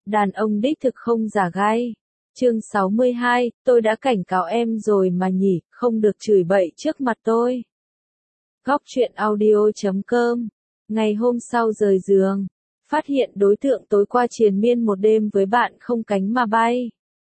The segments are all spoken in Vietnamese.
Đàn ông đích thực không giả gai. Chương 62, tôi đã cảnh cáo em rồi mà nhỉ, không được chửi bậy trước mặt tôi. Góc truyện audio.com. Ngày hôm sau rời giường, phát hiện đối tượng tối qua triền miên một đêm với bạn không cánh mà bay.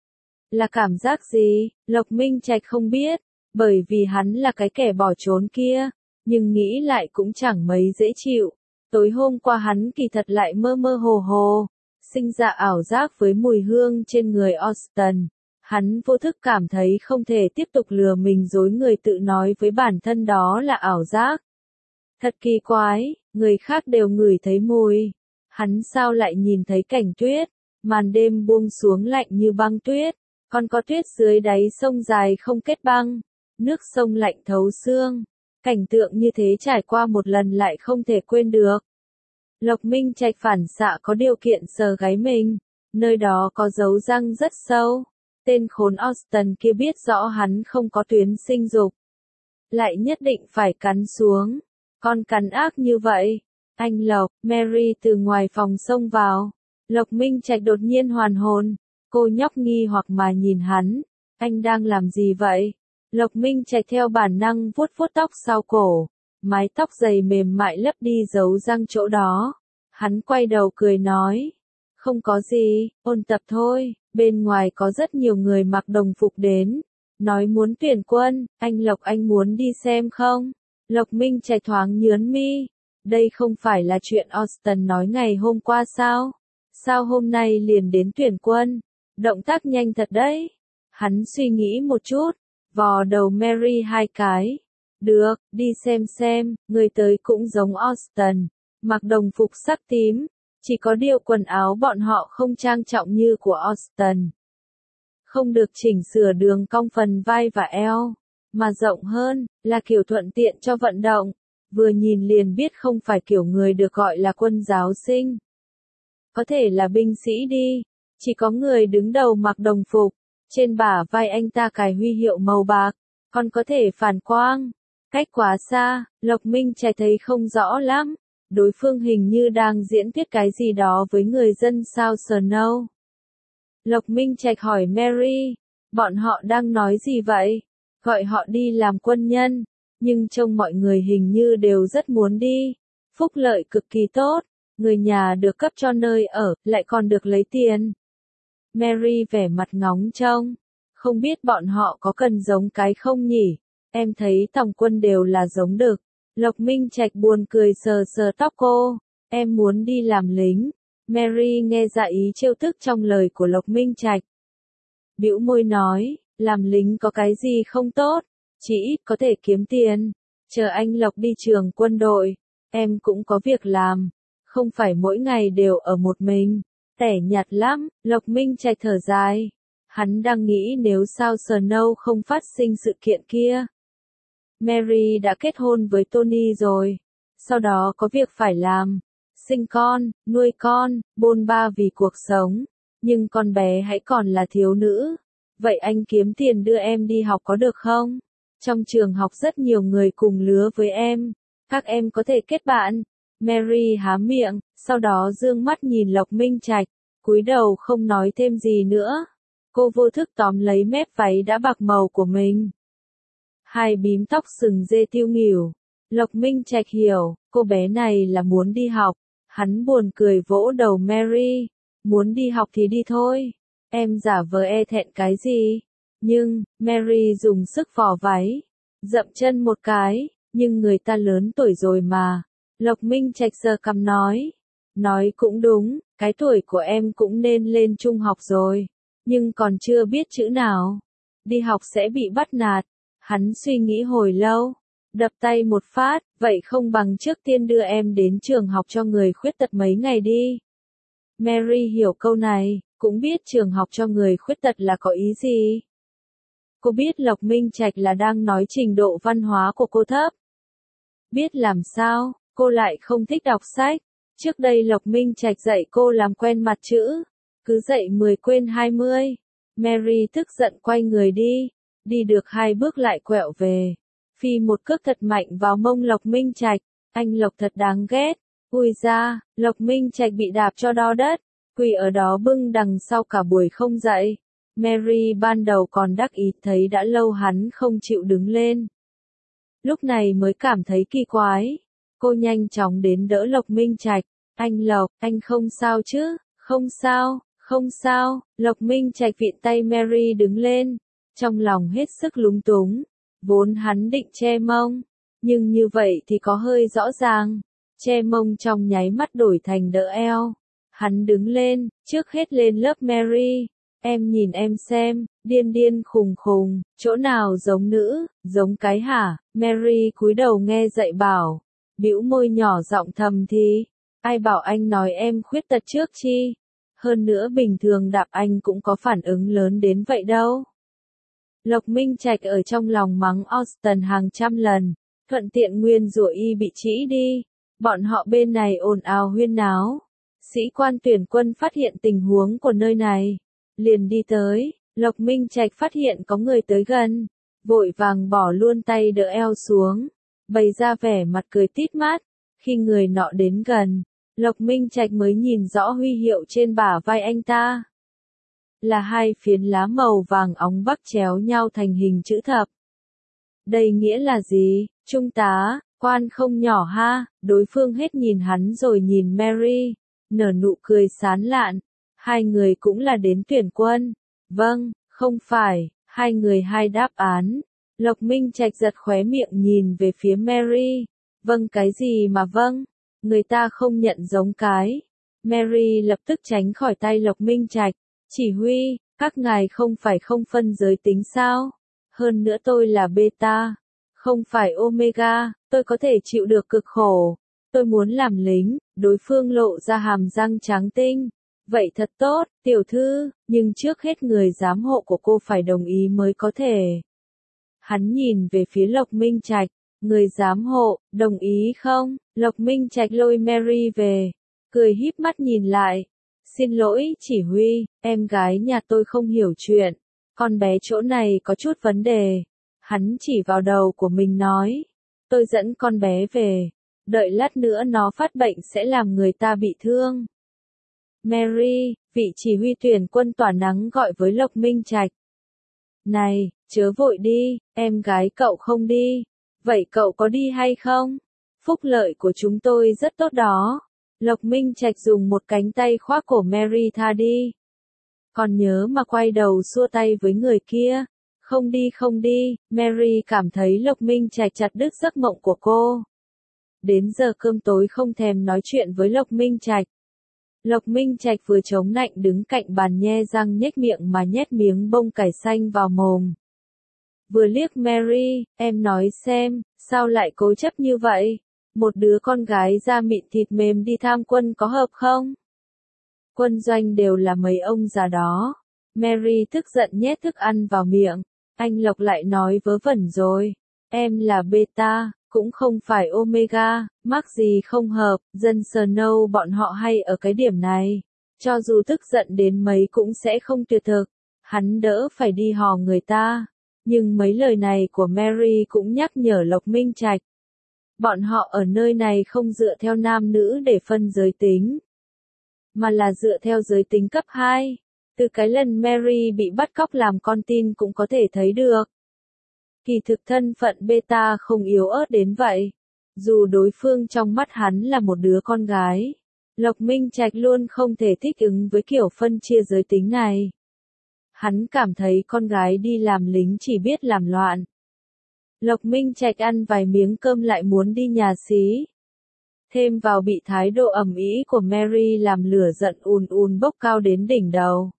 Là cảm giác gì? Lộc Minh Trạch không biết, bởi vì hắn là cái kẻ bỏ trốn kia, nhưng nghĩ lại cũng chẳng mấy dễ chịu. Tối hôm qua hắn kỳ thật lại mơ mơ hồ hồ, sinh ra ảo giác với mùi hương trên người Austin. Hắn vô thức cảm thấy không thể tiếp tục lừa mình dối người, tự nói với bản thân đó là ảo giác. Thật kỳ quái, người khác đều ngửi thấy mùi. Hắn sao lại nhìn thấy cảnh tuyết, màn đêm buông xuống lạnh như băng tuyết, còn có tuyết dưới đáy sông dài không kết băng, nước sông lạnh thấu xương. Cảnh tượng như thế trải qua một lần lại không thể quên được. Lộc Minh Trạch phản xạ có điều kiện sờ gáy mình, nơi đó có dấu răng rất sâu. Tên khốn Austin kia biết rõ hắn không có tuyến sinh dục, lại nhất định phải cắn xuống. Con cắn ác như vậy. Anh Lộc, Mary từ ngoài phòng xông vào. Lộc Minh Trạch đột nhiên hoàn hồn. Cô nhóc nghi hoặc mà nhìn hắn. Anh đang làm gì vậy? Lộc Minh Trạch theo bản năng vuốt vuốt tóc sau cổ. Mái tóc dày mềm mại lấp đi dấu răng chỗ đó. Hắn quay đầu cười nói. Không có gì, ôn tập thôi. Bên ngoài có rất nhiều người mặc đồng phục đến. Nói muốn tuyển quân, anh Lộc anh muốn đi xem không? Lộc Minh Trạch thoáng nhướng mi. Đây không phải là chuyện Austin nói ngày hôm qua sao? Sao hôm nay liền đến tuyển quân? Động tác nhanh thật đấy. Hắn suy nghĩ một chút, vò đầu Mary hai cái. Được, đi xem, người tới cũng giống Austin, mặc đồng phục sắc tím, chỉ có điều quần áo bọn họ không trang trọng như của Austin. Không được chỉnh sửa đường cong phần vai và eo, mà rộng hơn, là kiểu thuận tiện cho vận động. Vừa nhìn liền biết không phải kiểu người được gọi là quân giáo sinh. Có thể là binh sĩ đi, chỉ có người đứng đầu mặc đồng phục, trên bả vai anh ta cài huy hiệu màu bạc, còn có thể phản quang. Cách quá xa, Lộc Minh Trạch thấy không rõ lắm, đối phương hình như đang diễn thuyết cái gì đó với người dân South Snow. Lộc Minh Trạch hỏi Mary, bọn họ đang nói gì vậy? Gọi họ đi làm quân nhân, nhưng trông mọi người hình như đều rất muốn đi. Phúc lợi cực kỳ tốt, người nhà được cấp cho nơi ở, lại còn được lấy tiền. Mary vẻ mặt ngóng trông, không biết bọn họ có cần giống cái không nhỉ? Em thấy tòng quân đều là giống đực. Lộc Minh Trạch buồn cười sờ sờ tóc cô. Em muốn đi làm lính. Mary nghe ra ý trêu tức trong lời của Lộc Minh Trạch. Bĩu môi nói, làm lính có cái gì không tốt, chỉ ít có thể kiếm tiền. Chờ anh Lộc đi trường quân đội, em cũng có việc làm, không phải mỗi ngày đều ở một mình. Tẻ nhạt lắm, Lộc Minh Trạch thở dài. Hắn đang nghĩ nếu South Snow không phát sinh sự kiện kia. Mary đã kết hôn với Tony rồi, sau đó có việc phải làm, sinh con, nuôi con, bôn ba vì cuộc sống, nhưng con bé hãy còn là thiếu nữ. Vậy anh kiếm tiền đưa em đi học có được không? Trong trường học rất nhiều người cùng lứa với em, các em có thể kết bạn. Mary há miệng, sau đó dương mắt nhìn Lộc Minh Trạch, cúi đầu không nói thêm gì nữa. Cô vô thức tóm lấy mép váy đã bạc màu của mình. Hai bím tóc sừng dê tiêu nghỉu. Lộc Minh Trạch hiểu, cô bé này là muốn đi học. Hắn buồn cười vỗ đầu Mary. Muốn đi học thì đi thôi. Em giả vờ e thẹn cái gì? Nhưng, Mary dùng sức vò váy. Dậm chân một cái, nhưng người ta lớn tuổi rồi mà. Lộc Minh Trạch sờ cằm nói. Nói cũng đúng, cái tuổi của em cũng nên lên trung học rồi. Nhưng còn chưa biết chữ nào. Đi học sẽ bị bắt nạt. Hắn suy nghĩ hồi lâu, đập tay một phát, vậy không bằng trước tiên đưa em đến trường học cho người khuyết tật mấy ngày đi. Mary hiểu câu này, cũng biết trường học cho người khuyết tật là có ý gì. Cô biết Lộc Minh Trạch là đang nói trình độ văn hóa của cô thấp. Biết làm sao, cô lại không thích đọc sách. Trước đây Lộc Minh Trạch dạy cô làm quen mặt chữ, cứ dạy 10 quên 20. Mary tức giận quay người đi. Đi được 2 bước lại quẹo về. Phi một cước thật mạnh vào mông Lộc Minh Trạch. Anh Lộc thật đáng ghét. Ui ra, Lộc Minh Trạch bị đạp cho đau đất. quỳ ở đó bưng đằng sau cả buổi không dậy. Mary ban đầu còn đắc ý thấy đã lâu hắn không chịu đứng lên. Lúc này mới cảm thấy kỳ quái. Cô nhanh chóng đến đỡ Lộc Minh Trạch. Anh Lộc, anh không sao chứ? Không sao, không sao. Lộc Minh Trạch vịn tay Mary đứng lên. Trong lòng hết sức lúng túng. Vốn hắn định che mông. Nhưng như vậy thì có hơi rõ ràng. Che mông trong nháy mắt đổi thành đỡ eo. Hắn đứng lên, trước hết lên lớp Mary. Em nhìn em xem, điên điên khùng khùng, chỗ nào giống nữ, giống cái hả? Mary cúi đầu nghe dạy bảo. Bĩu môi nhỏ giọng thầm thì. Ai bảo anh nói em khuyết tật trước chi? Hơn nữa bình thường đạp anh cũng có phản ứng lớn đến vậy đâu. Lộc Minh Trạch ở trong lòng mắng Austin hàng trăm lần. Thuận tiện nguyên rủa y bị trĩ đi. Bọn họ bên này ồn ào huyên náo. Sĩ quan tuyển quân phát hiện tình huống của nơi này. Liền đi tới. Lộc Minh Trạch phát hiện có người tới gần. Vội vàng bỏ luôn tay đỡ eo xuống. Bày ra vẻ mặt cười tít mắt. Khi người nọ đến gần, Lộc Minh Trạch mới nhìn rõ huy hiệu trên bả vai anh ta. Là hai phiến lá màu vàng óng bắc chéo nhau thành hình chữ thập. Đây nghĩa là gì? Trung tá, quan không nhỏ ha. Đối phương hết nhìn hắn rồi nhìn Mary, nở nụ cười sán lạn. Hai người cũng là đến tuyển quân. Vâng, không phải. Hai người hai đáp án. Lộc Minh Trạch giật khóe miệng nhìn về phía Mary. Vâng cái gì mà vâng? Người ta không nhận giống cái. Mary lập tức tránh khỏi tay Lộc Minh Trạch. Chỉ huy, các ngài không phải không phân giới tính sao? Hơn nữa tôi là beta, không phải omega, tôi có thể chịu được cực khổ. Tôi muốn làm lính. Đối phương lộ ra hàm răng trắng tinh. Vậy thật tốt, tiểu thư, nhưng trước hết người giám hộ của cô phải đồng ý mới có thể. Hắn nhìn về phía Lộc Minh Trạch. Người giám hộ, đồng ý không? Lộc Minh Trạch lôi Mary về. Cười híp mắt nhìn lại. Xin lỗi, chỉ huy, em gái nhà tôi không hiểu chuyện. Con bé chỗ này có chút vấn đề. Hắn chỉ vào đầu của mình nói. Tôi dẫn con bé về. Đợi lát nữa nó phát bệnh sẽ làm người ta bị thương. Mary, vị chỉ huy tuyển quân tỏa nắng gọi với Lộc Minh Trạch. Này, chớ vội đi, em gái cậu không đi. Vậy cậu có đi hay không? Phúc lợi của chúng tôi rất tốt đó. Lộc Minh Trạch dùng một cánh tay khoác cổ Mary tha đi. Còn nhớ mà quay đầu xua tay với người kia. Không đi không đi, Mary cảm thấy Lộc Minh Trạch chặt đứt giấc mộng của cô. Đến giờ cơm tối không thèm nói chuyện với Lộc Minh Trạch. Lộc Minh Trạch vừa chống nạnh đứng cạnh bàn nhe răng nhếch miệng mà nhét miếng bông cải xanh vào mồm. Vừa liếc Mary, em nói xem, sao lại cố chấp như vậy? Một đứa con gái da mịn thịt mềm đi tham quân có hợp không? Quân doanh đều là mấy ông già đó. Mary tức giận nhét thức ăn vào miệng. Anh Lộc lại nói vớ vẩn rồi. Em là beta, cũng không phải omega, mắc gì không hợp, dân Snow bọn họ hay ở cái điểm này. Cho dù tức giận đến mấy cũng sẽ không tuyệt thực. Hắn đỡ phải đi hò người ta. Nhưng mấy lời này của Mary cũng nhắc nhở Lộc Minh Trạch. Bọn họ ở nơi này không dựa theo nam nữ để phân giới tính, mà là dựa theo giới tính cấp 2. Từ cái lần Mary bị bắt cóc làm con tin cũng có thể thấy được. Kỳ thực thân phận beta không yếu ớt đến vậy. Dù đối phương trong mắt hắn là một đứa con gái, Lộc Minh Trạch luôn không thể thích ứng với kiểu phân chia giới tính này. Hắn cảm thấy con gái đi làm lính chỉ biết làm loạn. Lộc Minh Trạch ăn vài miếng cơm lại muốn đi nhà xí. Thêm vào bị thái độ ầm ĩ của Mary làm lửa giận ùn bốc cao đến đỉnh đầu.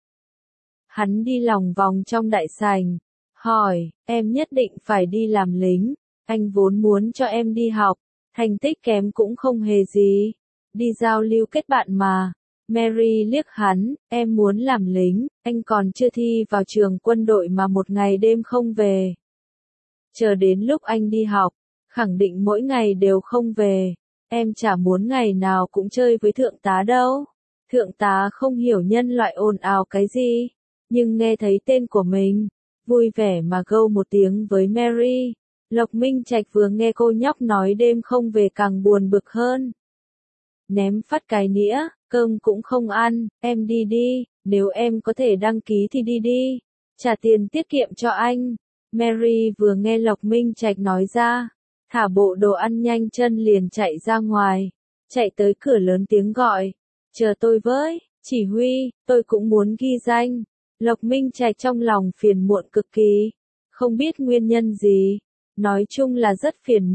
Hắn đi lòng vòng trong đại sảnh, hỏi, em nhất định phải đi làm lính, anh vốn muốn cho em đi học, thành tích kém cũng không hề gì, đi giao lưu kết bạn mà. Mary liếc hắn, em muốn làm lính, anh còn chưa thi vào trường quân đội mà một ngày đêm không về. Chờ đến lúc anh đi học, khẳng định mỗi ngày đều không về, em chả muốn ngày nào cũng chơi với thượng tá đâu. Thượng tá không hiểu nhân loại ồn ào cái gì, nhưng nghe thấy tên của mình, vui vẻ mà gâu một tiếng với Mary. Lộc Minh Trạch vừa nghe cô nhóc nói đêm không về càng buồn bực hơn. ném phát cái nĩa, cơm cũng không ăn, em đi đi, nếu em có thể đăng ký thì đi đi, trả tiền tiết kiệm cho anh. Mary vừa nghe Lộc Minh Trạch nói ra, thả bộ đồ ăn nhanh chân liền chạy ra ngoài, chạy tới cửa lớn tiếng gọi, chờ tôi với, chỉ huy, tôi cũng muốn ghi danh. Lộc Minh Trạch trong lòng phiền muộn cực kỳ, không biết nguyên nhân gì, nói chung là rất phiền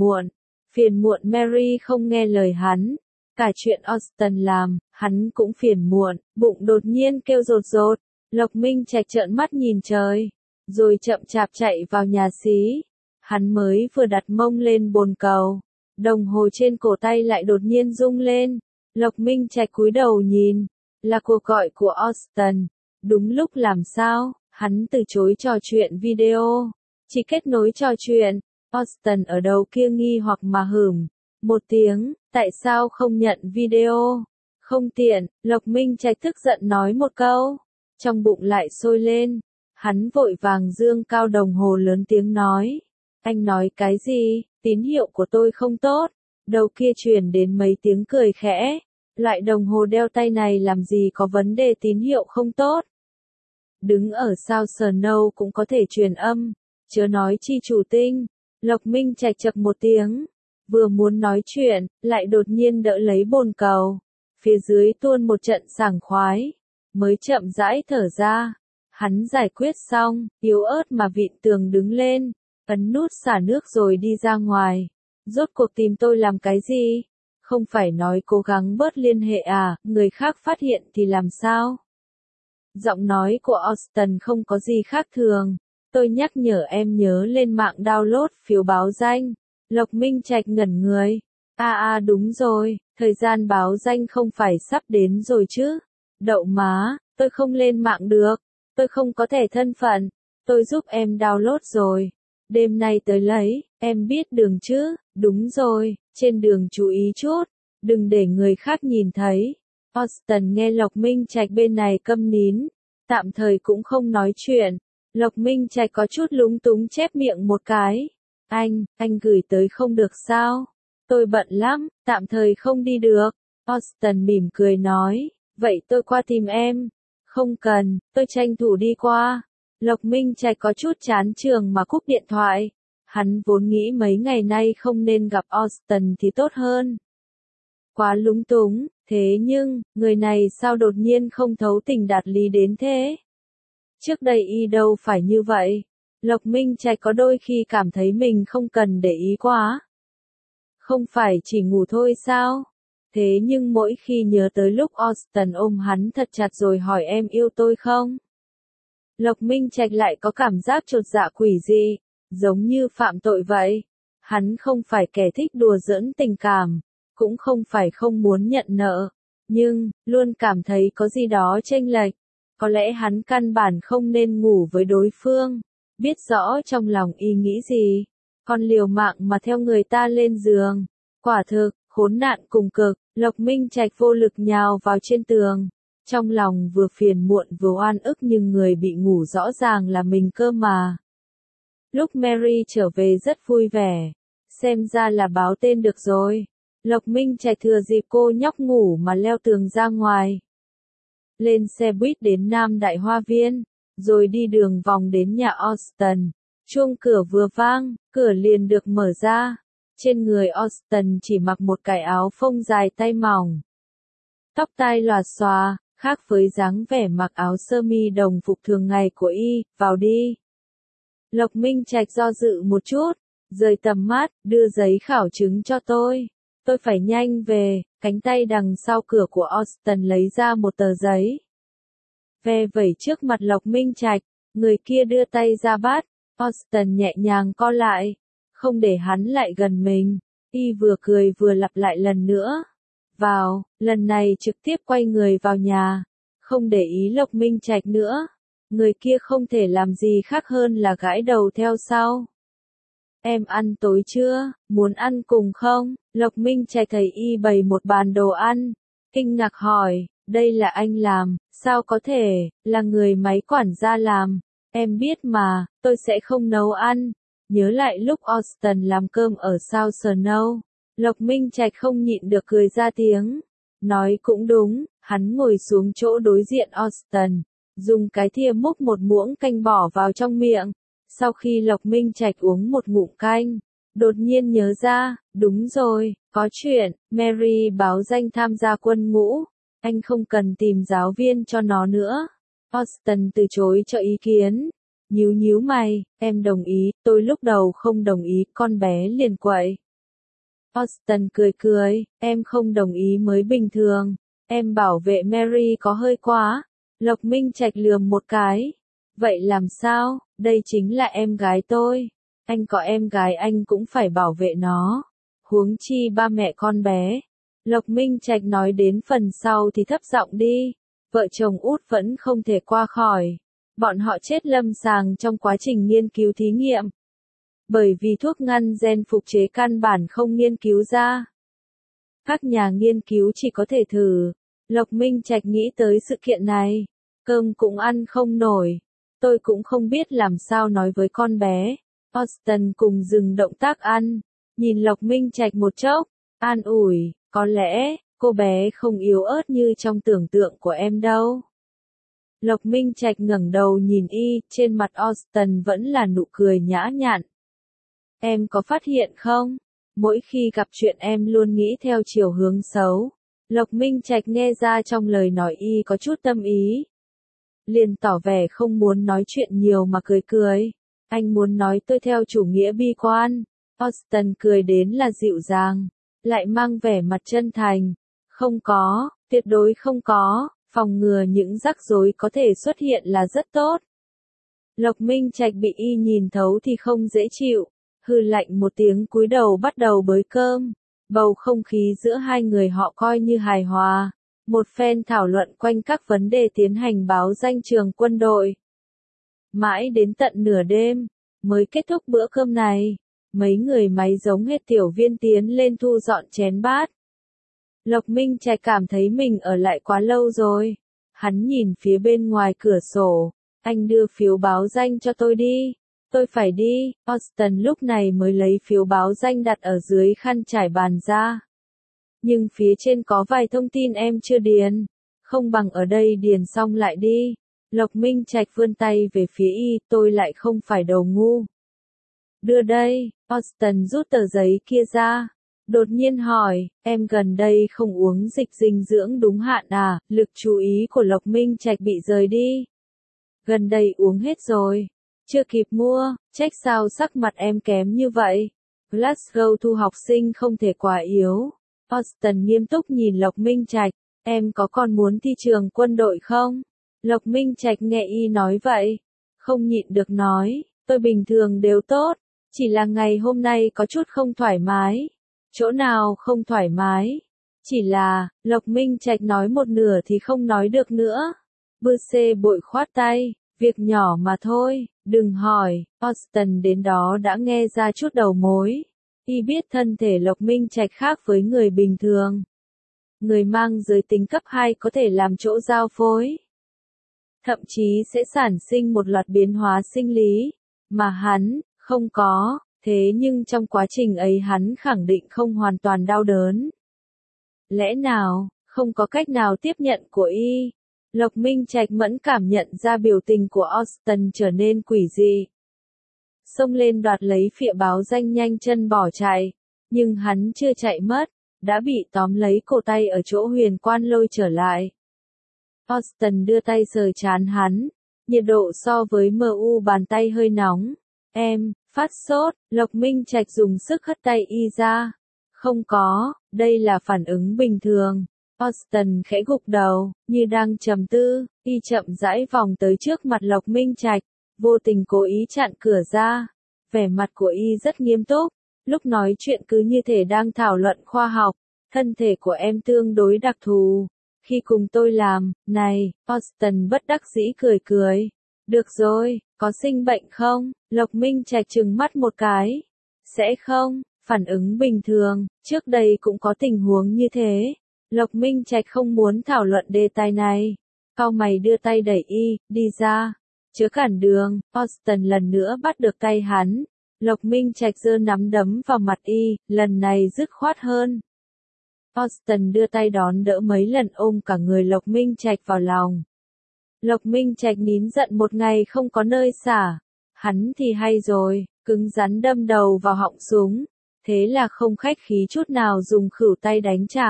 muộn Mary không nghe lời hắn, cả chuyện Austin làm, hắn cũng phiền muộn, bụng đột nhiên kêu rột rột, Lộc Minh Trạch trợn mắt nhìn trời, rồi chậm chạp chạy vào nhà xí, hắn mới vừa đặt mông lên bồn cầu, đồng hồ trên cổ tay lại đột nhiên rung lên, Lộc Minh Trạch cúi đầu nhìn, là cuộc gọi của Austin, đúng lúc làm sao, hắn từ chối trò chuyện video, chỉ kết nối trò chuyện, Austin ở đầu kia nghi hoặc mà hửm, một tiếng, tại sao không nhận video, không tiện, Lộc Minh Trạch tức giận nói một câu, trong bụng lại sôi lên, hắn vội vàng dương cao đồng hồ lớn tiếng nói, anh nói cái gì, tín hiệu của tôi không tốt, đầu kia truyền đến mấy tiếng cười khẽ, loại đồng hồ đeo tay này làm gì có vấn đề tín hiệu không tốt. Đứng ở sao Snow cũng có thể truyền âm, chớ nói chi chủ tinh. Lộc Minh Trạch chập một tiếng, vừa muốn nói chuyện, lại đột nhiên đỡ lấy bồn cầu, phía dưới tuôn một trận sảng khoái, mới chậm rãi thở ra. Hắn giải quyết xong, yếu ớt mà vịn tường đứng lên, ấn nút xả nước rồi đi ra ngoài. Rốt cuộc tìm tôi làm cái gì? Không phải nói cố gắng bớt liên hệ à, người khác phát hiện thì làm sao? Giọng nói của Austin không có gì khác thường. Tôi nhắc nhở em nhớ lên mạng download phiếu báo danh. Lộc Minh Trạch ngẩn người. Đúng rồi, thời gian báo danh không phải sắp đến rồi chứ. Đậu má, tôi không lên mạng được. Tôi không có thẻ thân phận. Tôi giúp em download rồi. Đêm nay tới lấy, em biết đường chứ? Đúng rồi, trên đường chú ý chút. Đừng để người khác nhìn thấy. Austin nghe Lộc Minh Trạch bên này câm nín. Tạm thời cũng không nói chuyện. Lộc Minh Trạch có chút lúng túng chép miệng một cái. Anh gửi tới không được sao? Tôi bận lắm, tạm thời không đi được. Austin mỉm cười nói, vậy tôi qua tìm em. Không cần, tôi tranh thủ đi qua. Lộc Minh Trạch có chút chán trường mà cúp điện thoại. Hắn vốn nghĩ mấy ngày nay không nên gặp Austin thì tốt hơn. Quá lúng túng, thế nhưng, người này sao đột nhiên không thấu tình đạt lý đến thế? Trước đây y đâu phải như vậy. Lộc Minh Trạch có đôi khi cảm thấy mình không cần để ý quá. Không phải chỉ ngủ thôi sao? Thế nhưng mỗi khi nhớ tới lúc Austin ôm hắn thật chặt rồi hỏi em yêu tôi không? Lộc Minh Trạch lại có cảm giác chột dạ quỷ dị, giống như phạm tội vậy. Hắn không phải kẻ thích đùa giỡn tình cảm, cũng không phải không muốn nhận nợ, nhưng, luôn cảm thấy có gì đó chênh lệch. Có lẽ hắn căn bản không nên ngủ với đối phương, biết rõ trong lòng y nghĩ gì, còn liều mạng mà theo người ta lên giường. Quả thực, khốn nạn cùng cực, Lộc Minh Trạch vô lực nhào vào trên tường. Trong lòng vừa phiền muộn vừa oan ức nhưng người bị ngủ rõ ràng là mình cơ mà. Lúc Mary trở về rất vui vẻ, xem ra là báo tên được rồi. Lộc Minh Trạch thừa dịp cô nhóc ngủ mà leo tường ra ngoài. Lên xe buýt đến Nam Đại Hoa Viên, rồi đi đường vòng đến nhà Austin. Chuông cửa vừa vang, cửa liền được mở ra. Trên người Austin chỉ mặc một cái áo phông dài tay mỏng. Tóc tai lòa xòa, khác với dáng vẻ mặc áo sơ mi đồng phục thường ngày của y, vào đi. Lộc Minh Trạch do dự một chút, rời tầm mắt, đưa giấy khảo chứng cho tôi. Tôi phải nhanh về, cánh tay đằng sau cửa của Austin lấy ra một tờ giấy. Ve vẩy trước mặt Lộc Minh Trạch, người kia đưa tay ra bắt, Austin nhẹ nhàng co lại, không để hắn lại gần mình, y vừa cười vừa lặp lại lần nữa. Vào, lần này trực tiếp quay người vào nhà, không để ý Lộc Minh Trạch nữa. Người kia không thể làm gì khác hơn là gãi đầu theo sau. Em ăn tối chưa, muốn ăn cùng không? Lộc Minh Trạch thấy y bày một bàn đồ ăn, kinh ngạc hỏi, đây là anh làm, sao có thể, là người máy quản gia làm, em biết mà, tôi sẽ không nấu ăn. Nhớ lại lúc Austin làm cơm ở South Snow, Lộc Minh Trạch không nhịn được cười ra tiếng. Nói cũng đúng, hắn ngồi xuống chỗ đối diện Austin, dùng cái thìa múc một muỗng canh bỏ vào trong miệng. Sau khi Lộc Minh Trạch uống một ngụm canh, đột nhiên nhớ ra, đúng rồi, có chuyện, Mary báo danh tham gia quân ngũ, anh không cần tìm giáo viên cho nó nữa. Austin từ chối cho ý kiến, nhíu nhíu mày, em đồng ý, tôi lúc đầu không đồng ý, con bé liền quậy. Austin cười cười, em không đồng ý mới bình thường, em bảo vệ Mary có hơi quá. Lộc Minh Trạch lườm một cái. Vậy làm sao, đây chính là em gái tôi. Anh có em gái anh cũng phải bảo vệ nó. Huống chi ba mẹ con bé. Lộc Minh Trạch nói đến phần sau thì thấp giọng đi. Vợ chồng út vẫn không thể qua khỏi. Bọn họ chết lâm sàng trong quá trình nghiên cứu thí nghiệm. Bởi vì thuốc ngăn gen phục chế căn bản không nghiên cứu ra. Các nhà nghiên cứu chỉ có thể thử. Lộc Minh Trạch nghĩ tới sự kiện này. Cơm cũng ăn không nổi. Tôi cũng không biết làm sao nói với con bé. Austin cùng dừng động tác ăn. Nhìn Lộc Minh Trạch một chốc. An ủi, có lẽ, cô bé không yếu ớt như trong tưởng tượng của em đâu. Lộc Minh Trạch ngẩng đầu nhìn y, trên mặt Austin vẫn là nụ cười nhã nhặn. Em có phát hiện không? Mỗi khi gặp chuyện em luôn nghĩ theo chiều hướng xấu. Lộc Minh Trạch nghe ra trong lời nói y có chút tâm ý. Liền tỏ vẻ không muốn nói chuyện nhiều mà cười cười. Anh muốn nói tôi theo chủ nghĩa bi quan. Austin cười đến là dịu dàng, lại mang vẻ mặt chân thành. Không có, tuyệt đối không có, phòng ngừa những rắc rối có thể xuất hiện là rất tốt. Lộc Minh Trạch bị y nhìn thấu thì không dễ chịu, hừ lạnh một tiếng cúi đầu bắt đầu bới cơm. Bầu không khí giữa hai người họ coi như hài hòa. Một phen thảo luận quanh các vấn đề tiến hành báo danh trường quân đội. Mãi đến tận nửa đêm, mới kết thúc bữa cơm này. Mấy người máy giống hết tiểu viên tiến lên thu dọn chén bát. Lộc Minh Trạch cảm thấy mình ở lại quá lâu rồi. Hắn nhìn phía bên ngoài cửa sổ. Anh đưa phiếu báo danh cho tôi đi. Tôi phải đi. Austin lúc này mới lấy phiếu báo danh đặt ở dưới khăn trải bàn ra. Nhưng phía trên có vài thông tin em chưa điền. Không bằng ở đây điền xong lại đi. Lộc Minh Trạch vươn tay về phía y, tôi lại không phải đầu ngu. Đưa đây, Austin rút tờ giấy kia ra. Đột nhiên hỏi, em gần đây không uống dịch dinh dưỡng đúng hạn à? Lực chú ý của Lộc Minh Trạch bị rời đi. Gần đây uống hết rồi. Chưa kịp mua, trách sao sắc mặt em kém như vậy. Glasgow thu học sinh không thể quá yếu. Austin nghiêm túc nhìn Lộc Minh Trạch, em có còn muốn thi trường quân đội không? Lộc Minh Trạch nghe y nói vậy, không nhịn được nói, tôi bình thường đều tốt, chỉ là ngày hôm nay có chút không thoải mái. Chỗ nào không thoải mái? Chỉ là, Lộc Minh Trạch nói một nửa thì không nói được nữa. Bruce bội khoát tay, việc nhỏ mà thôi, đừng hỏi. Austin đến đó đã nghe ra chút đầu mối. Y biết thân thể Lộc Minh Trạch khác với người bình thường. Người mang giới tính cấp 2 có thể làm chỗ giao phối. Thậm chí sẽ sản sinh một loạt biến hóa sinh lý. Mà hắn, không có, thế nhưng trong quá trình ấy hắn khẳng định không hoàn toàn đau đớn. Lẽ nào, không có cách nào tiếp nhận của y? Lộc Minh Trạch mẫn cảm nhận ra biểu tình của Austin trở nên quỷ dị. Xông lên đoạt lấy phịa báo danh nhanh chân bỏ chạy, nhưng hắn chưa chạy mất, đã bị tóm lấy cổ tay ở chỗ huyền quan lôi trở lại. Austin đưa tay sờ trán hắn, nhiệt độ so với MU bàn tay hơi nóng. Em, phát sốt, Lộc Minh Trạch dùng sức hất tay y ra. Không có, đây là phản ứng bình thường. Austin khẽ gục đầu, như đang trầm tư, y chậm rãi vòng tới trước mặt Lộc Minh Trạch, vô tình cố ý chặn cửa ra. Vẻ mặt của y rất nghiêm túc, lúc nói chuyện cứ như thể đang thảo luận khoa học. Thân thể của em tương đối đặc thù. Khi cùng tôi làm, này, Austin bất đắc dĩ cười cười. Được rồi, có sinh bệnh không? Lộc Minh Trạch trừng mắt một cái. Sẽ không, phản ứng bình thường, trước đây cũng có tình huống như thế. Lộc Minh Trạch không muốn thảo luận đề tài này. Cau mày đưa tay đẩy y, đi ra. Chớ cản đường, Austin lần nữa bắt được tay hắn. Lộc Minh Trạch giơ nắm đấm vào mặt y, lần này dứt khoát hơn. Austin đưa tay đón đỡ mấy lần ôm cả người Lộc Minh Trạch vào lòng. Lộc Minh Trạch nín giận một ngày không có nơi xả. Hắn thì hay rồi, cứng rắn đâm đầu vào họng súng. Thế là không khách khí chút nào dùng khửu tay đánh trả.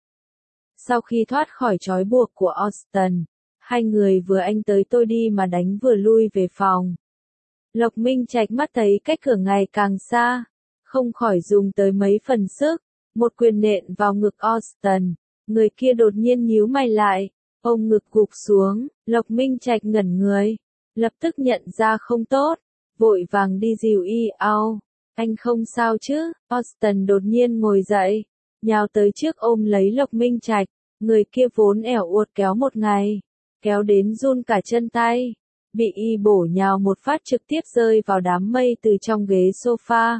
Sau khi thoát khỏi trói buộc của Austin, hai người vừa anh tới tôi đi mà đánh vừa lui về phòng. Lộc Minh Trạch mắt thấy cách cửa ngày càng xa, không khỏi dùng tới mấy phần sức, một quyền nện vào ngực Austin, người kia đột nhiên nhíu mày lại, ôm ngực gục xuống, Lộc Minh Trạch ngẩn người, lập tức nhận ra không tốt, vội vàng đi dìu y ao, anh không sao chứ, Austin đột nhiên ngồi dậy, nhào tới trước ôm lấy Lộc Minh Trạch, người kia vốn ẻo uột kéo một ngày, kéo đến run cả chân tay. Bị y bổ nhào một phát trực tiếp rơi vào đám mây từ trong ghế sofa.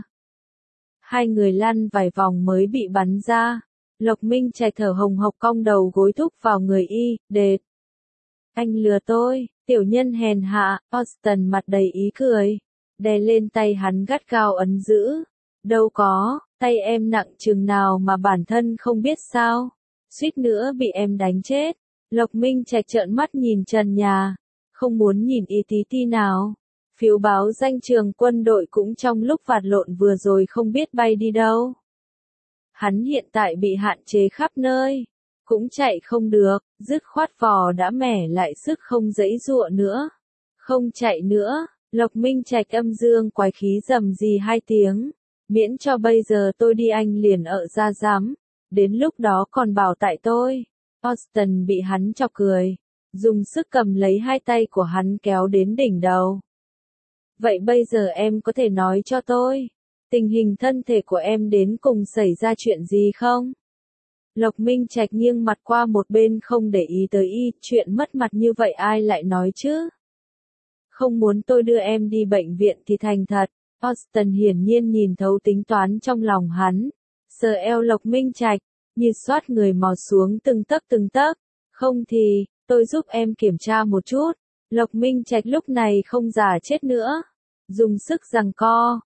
Hai người lăn vài vòng mới bị bắn ra. Lộc Minh Trạch thở hồng hộc cong đầu gối thúc vào người y, đệt. Anh lừa tôi, tiểu nhân hèn hạ, Austin mặt đầy ý cười. Đè lên tay hắn gắt gao ấn giữ. Đâu có, tay em nặng chừng nào mà bản thân không biết sao. Suýt nữa bị em đánh chết. Lộc Minh Trạch trợn mắt nhìn trần nhà. Không muốn nhìn y tí ti nào. Phiếu báo danh trường quân đội cũng trong lúc vạt lộn vừa rồi không biết bay đi đâu. Hắn hiện tại bị hạn chế khắp nơi. Cũng chạy không được, dứt khoát vò đã mẻ lại sức không giãy giụa nữa. Không chạy nữa, Lộc Minh Trạch âm dương quái khí rầm rì hai tiếng. Miễn cho bây giờ tôi đi anh liền ở ra giám. Đến lúc đó còn bảo tại tôi. Austin bị hắn chọc cười. Dùng sức cầm lấy hai tay của hắn kéo đến đỉnh đầu. Vậy bây giờ em có thể nói cho tôi, tình hình thân thể của em đến cùng xảy ra chuyện gì không? Lộc Minh Trạch nghiêng mặt qua một bên không để ý tới y, chuyện mất mặt như vậy ai lại nói chứ? Không muốn tôi đưa em đi bệnh viện thì thành thật. Austin hiển nhiên nhìn thấu tính toán trong lòng hắn. Sờ eo Lộc Minh Trạch, như xoát người mò xuống từng tấc. Không thì, tôi giúp em kiểm tra một chút. Lộc Minh Trạch lúc này không giả chết nữa. Dùng sức giằng co,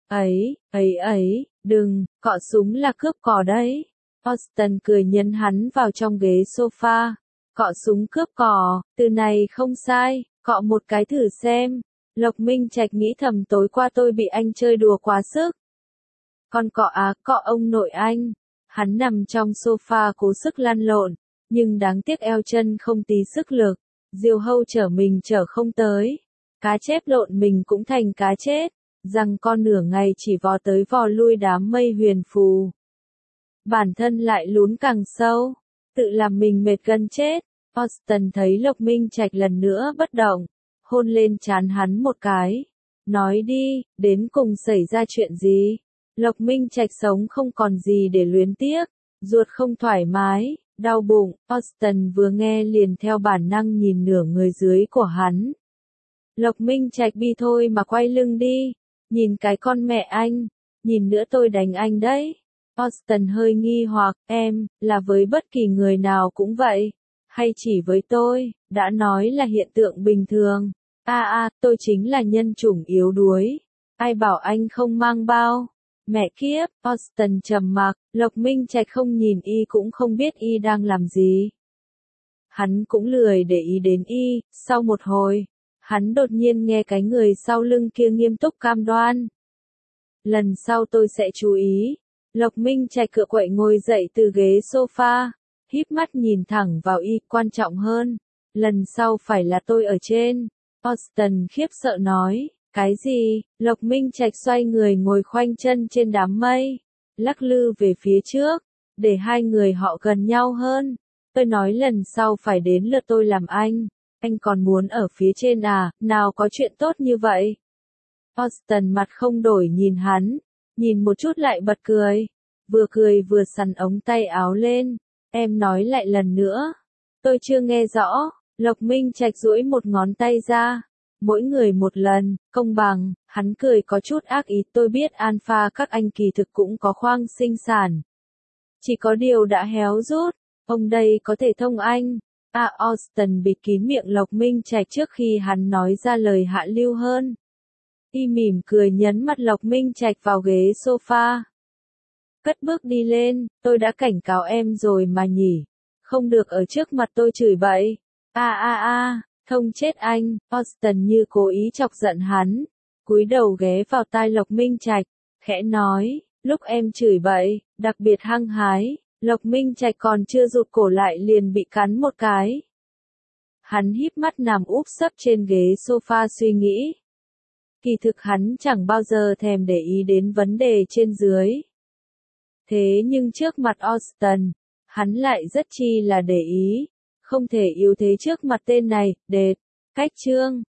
đừng, cọ súng là cướp cò đấy. Austin cười nhấn hắn vào trong ghế sofa. Cọ súng cướp cò, từ này không sai, cọ một cái thử xem. Lộc Minh Trạch nghĩ thầm tối qua tôi bị anh chơi đùa quá sức. Còn cọ cọ ông nội anh. Hắn nằm trong sofa cố sức lăn lộn, nhưng đáng tiếc eo chân không tí sức lực. Diều hâu chở mình chở không tới. Cá chép lộn mình cũng thành cá chết. Rằng con nửa ngày chỉ vò tới vò lui đám mây huyền phù. Bản thân lại lún càng sâu. Tự làm mình mệt gần chết. Austin thấy Lộc Minh Trạch lần nữa bất động. Hôn lên trán hắn một cái. Nói đi, đến cùng xảy ra chuyện gì? Lộc Minh Trạch sống không còn gì để luyến tiếc. Ruột không thoải mái. Đau bụng, Austin vừa nghe liền theo bản năng nhìn nửa người dưới của hắn. Lộc Minh Trạch bi thôi mà quay lưng đi. Nhìn cái con mẹ anh. Nhìn nữa tôi đánh anh đấy. Austin hơi nghi hoặc, em, là với bất kỳ người nào cũng vậy. Hay chỉ với tôi, đã nói là hiện tượng bình thường. Tôi chính là nhân chủng yếu đuối. Ai bảo anh không mang bao. Mẹ kiếp, Austin trầm mặc, Lộc Minh Trạch không nhìn y cũng không biết y đang làm gì. Hắn cũng lười để ý đến y, sau một hồi, hắn đột nhiên nghe cái người sau lưng kia nghiêm túc cam đoan. Lần sau tôi sẽ chú ý. Lộc Minh Trạch cựa quậy ngồi dậy từ ghế sofa, híp mắt nhìn thẳng vào y, quan trọng hơn. Lần sau phải là tôi ở trên. Austin khiếp sợ nói. Cái gì? Lộc Minh Trạch xoay người ngồi khoanh chân trên đám mây, lắc lư về phía trước, để hai người họ gần nhau hơn. Tôi nói lần sau phải đến lượt tôi làm anh còn muốn ở phía trên à, nào có chuyện tốt như vậy. Austin mặt không đổi nhìn hắn, nhìn một chút lại bật cười, cười vừa xằn ống tay áo lên. Em nói lại lần nữa. Tôi chưa nghe rõ. Lộc Minh Trạch duỗi một ngón tay ra. Mỗi người một lần, công bằng, hắn cười có chút ác ý. Tôi biết alpha các anh kỳ thực cũng có khoang sinh sản. Chỉ có điều đã héo rút, ông đây có thể thông anh. Austin bịt kín miệng Lộc Minh Trạch trước khi hắn nói ra lời hạ lưu hơn. Y mỉm cười nhấn mặt Lộc Minh Trạch vào ghế sofa. Cất bước đi lên, tôi đã cảnh cáo em rồi mà nhỉ. Không được ở trước mặt tôi chửi bậy. Thông chết anh, Austin như cố ý chọc giận hắn. Cúi đầu ghé vào tai Lộc Minh Trạch, khẽ nói, lúc em chửi bậy, đặc biệt hăng hái, Lộc Minh Trạch còn chưa rụt cổ lại liền bị cắn một cái. Hắn híp mắt nằm úp sấp trên ghế sofa suy nghĩ. Kỳ thực hắn chẳng bao giờ thèm để ý đến vấn đề trên dưới. Thế nhưng trước mặt Austin, hắn lại rất chi là để ý. Không thể yếu thế trước mặt tên này, đệt. Cách chương